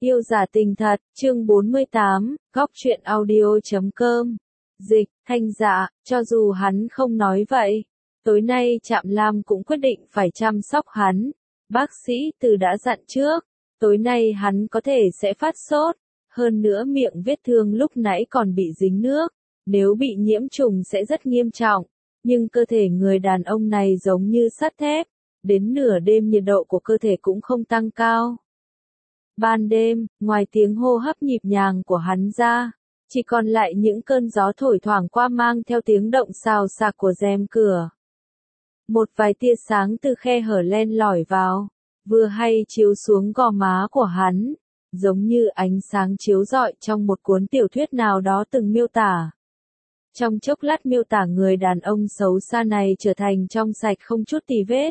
Yêu giả tình thật, chương 48, góc truyện audio.com. Dịch, Thanh Dạ, cho dù hắn không nói vậy, tối nay Trạm Lam cũng quyết định phải chăm sóc hắn. Bác sĩ Từ đã dặn trước, tối nay hắn có thể sẽ phát sốt, hơn nữa miệng vết thương lúc nãy còn bị dính nước, nếu bị nhiễm trùng sẽ rất nghiêm trọng, nhưng cơ thể người đàn ông này giống như sắt thép, đến nửa đêm nhiệt độ của cơ thể cũng không tăng cao. Ban đêm, ngoài tiếng hô hấp nhịp nhàng của hắn ra, chỉ còn lại những cơn gió thổi thoảng qua mang theo tiếng động xào xạc của rèm cửa. Một vài tia sáng từ khe hở len lỏi vào, vừa hay chiếu xuống gò má của hắn, giống như ánh sáng chiếu rọi trong một cuốn tiểu thuyết nào đó từng miêu tả. Trong chốc lát miêu tả người đàn ông xấu xa này trở thành trong sạch không chút tì vết.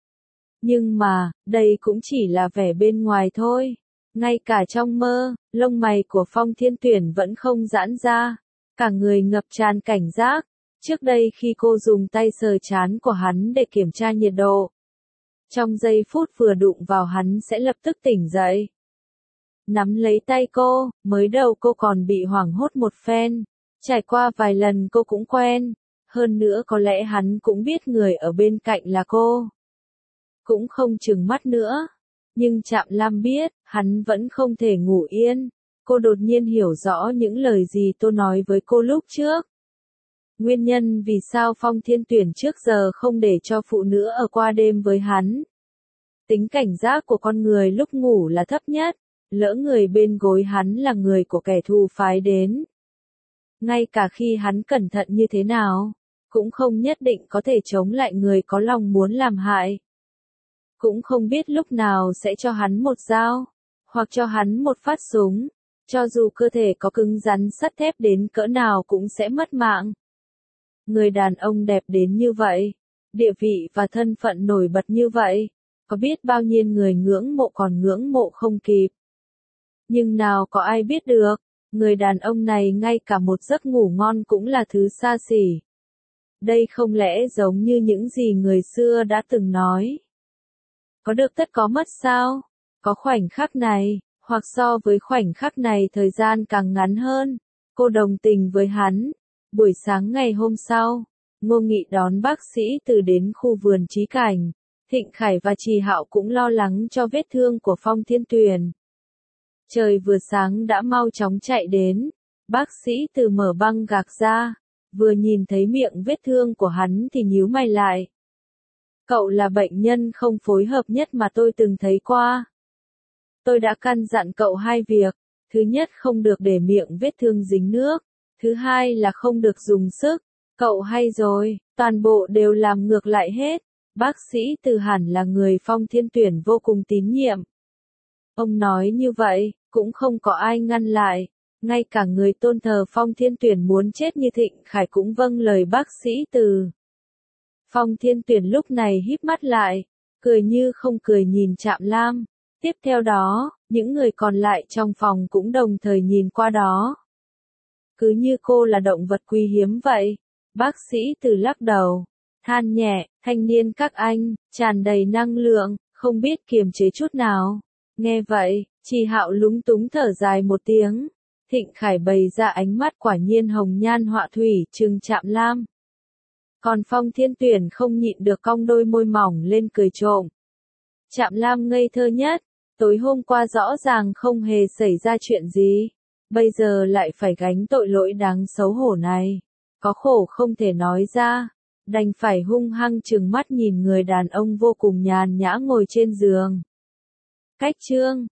Nhưng mà, đây cũng chỉ là vẻ bên ngoài thôi. Ngay cả trong mơ, lông mày của Phong Thiên Tuyển vẫn không giãn ra, cả người ngập tràn cảnh giác. Trước đây khi cô dùng tay sờ trán của hắn để kiểm tra nhiệt độ, trong giây phút vừa đụng vào hắn sẽ lập tức tỉnh dậy. Nắm lấy tay cô, mới đầu cô còn bị hoảng hốt một phen, trải qua vài lần cô cũng quen, hơn nữa có lẽ hắn cũng biết người ở bên cạnh là cô. Cũng không trừng mắt nữa. Nhưng Trạm Lam biết, hắn vẫn không thể ngủ yên. Cô đột nhiên hiểu rõ những lời gì tôi nói với cô lúc trước. Nguyên nhân vì sao Phong Thiên Tuyển trước giờ không để cho phụ nữ ở qua đêm với hắn. Tính cảnh giác của con người lúc ngủ là thấp nhất, lỡ người bên gối hắn là người của kẻ thù phái đến. Ngay cả khi hắn cẩn thận như thế nào, cũng không nhất định có thể chống lại người có lòng muốn làm hại. Cũng không biết lúc nào sẽ cho hắn một dao, hoặc cho hắn một phát súng, cho dù cơ thể có cứng rắn sắt thép đến cỡ nào cũng sẽ mất mạng. Người đàn ông đẹp đến như vậy, địa vị và thân phận nổi bật như vậy, có biết bao nhiêu người ngưỡng mộ còn ngưỡng mộ không kịp. Nhưng nào có ai biết được, người đàn ông này ngay cả một giấc ngủ ngon cũng là thứ xa xỉ. Đây không lẽ giống như những gì người xưa đã từng nói. Có được tất có mất sao? Có khoảnh khắc này, hoặc so với khoảnh khắc này thời gian càng ngắn hơn. Cô đồng tình với hắn. Buổi sáng ngày hôm sau, Ngô Nghị đón bác sĩ Từ đến khu vườn trí cảnh. Thịnh Khải và Trì Hạo cũng lo lắng cho vết thương của Phong Thiên Tuyển. Trời vừa sáng đã mau chóng chạy đến. Bác sĩ Từ mở băng gạc ra, vừa nhìn thấy miệng vết thương của hắn thì nhíu mày lại. Cậu là bệnh nhân không phối hợp nhất mà tôi từng thấy qua. Tôi đã căn dặn cậu hai việc, thứ nhất không được để miệng vết thương dính nước, thứ hai là không được dùng sức. Cậu hay rồi, toàn bộ đều làm ngược lại hết. Bác sĩ Từ hẳn là người Phong Thiên Tuyển vô cùng tín nhiệm. Ông nói như vậy, cũng không có ai ngăn lại. Ngay cả người tôn thờ Phong Thiên Tuyển muốn chết như Thịnh Khải cũng vâng lời bác sĩ Từ. Phong Thiên Tuyển lúc này híp mắt lại, cười như không cười nhìn Trạm Lam. Tiếp theo đó, những người còn lại trong phòng cũng đồng thời nhìn qua đó. Cứ như cô là động vật quý hiếm vậy. Bác sĩ Từ lắc đầu, than nhẹ, thanh niên các anh, tràn đầy năng lượng, không biết kiềm chế chút nào. Nghe vậy, Trì Hạo lúng túng thở dài một tiếng. Thịnh Khải bày ra ánh mắt quả nhiên hồng nhan họa thủy trừng Trạm Lam. Còn Phong Thiên Tuyển không nhịn được cong đôi môi mỏng lên cười trộm. Trạm Lam ngây thơ nhất, tối hôm qua rõ ràng không hề xảy ra chuyện gì, bây giờ lại phải gánh tội lỗi đáng xấu hổ này. Có khổ không thể nói ra, đành phải hung hăng trừng mắt nhìn người đàn ông vô cùng nhàn nhã ngồi trên giường. Cách chương